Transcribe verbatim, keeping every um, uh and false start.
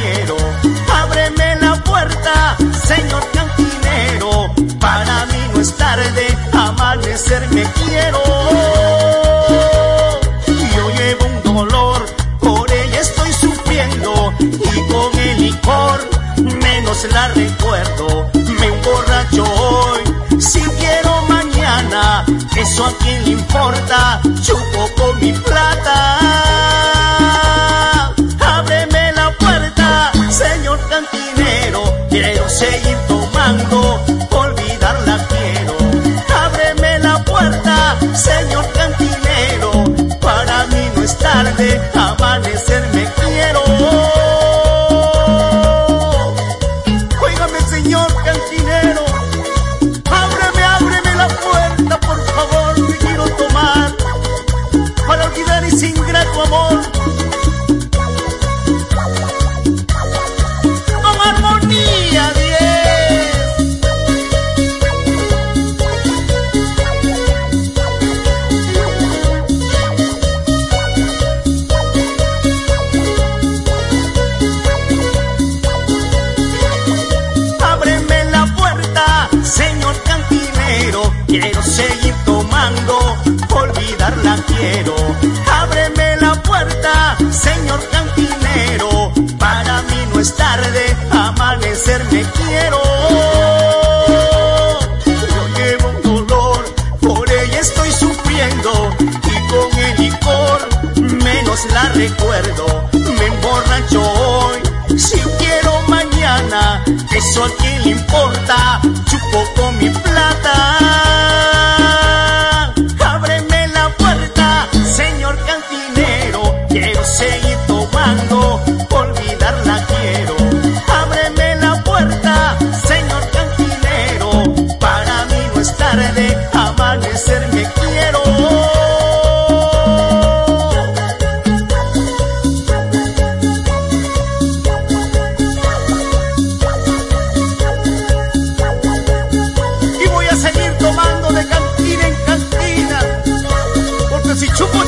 quiero. Ábreme la puerta, señor cantinero, para mí no es tarde, amanecer me quiero. Yo llevo un dolor, por ella estoy sufriendo, y con el licor menos la recuerdo. Me emborracho hoy, si quiero mañana, eso a quién le importa, chupo con mi plata. Ábreme la puerta, señor cantinero, quiero seguir tomando, olvidarla quiero. Ábreme la puerta, señor cantinero, para mí no es tarde, amanecer me quiero. Óigame, señor cantinero, ábreme, ábreme la puerta, por favor, que quiero tomar, para olvidar ese ingrato amor. Con armonía, diez. Ábreme la puerta, señor cantinero, quiero seguir tomando, olvidarla quiero. Ábreme la puerta, señor cantinero, para mí no es tarde, amanecer me quiero. Yo llevo un dolor, por ella estoy sufriendo, y con el licor menos la recuerdo. Me emborracho hoy, si quiero mañana, eso a quién le importa, chupo con mi plata. Ábreme la puerta, señor cantinero, quiero seguir tomando, olvidarla quiero. Ábreme la puerta, señor cantinero, para mí no es tarde, amanecer me quiero. Y voy a seguir tomando de cantina en cantina, porque si chupo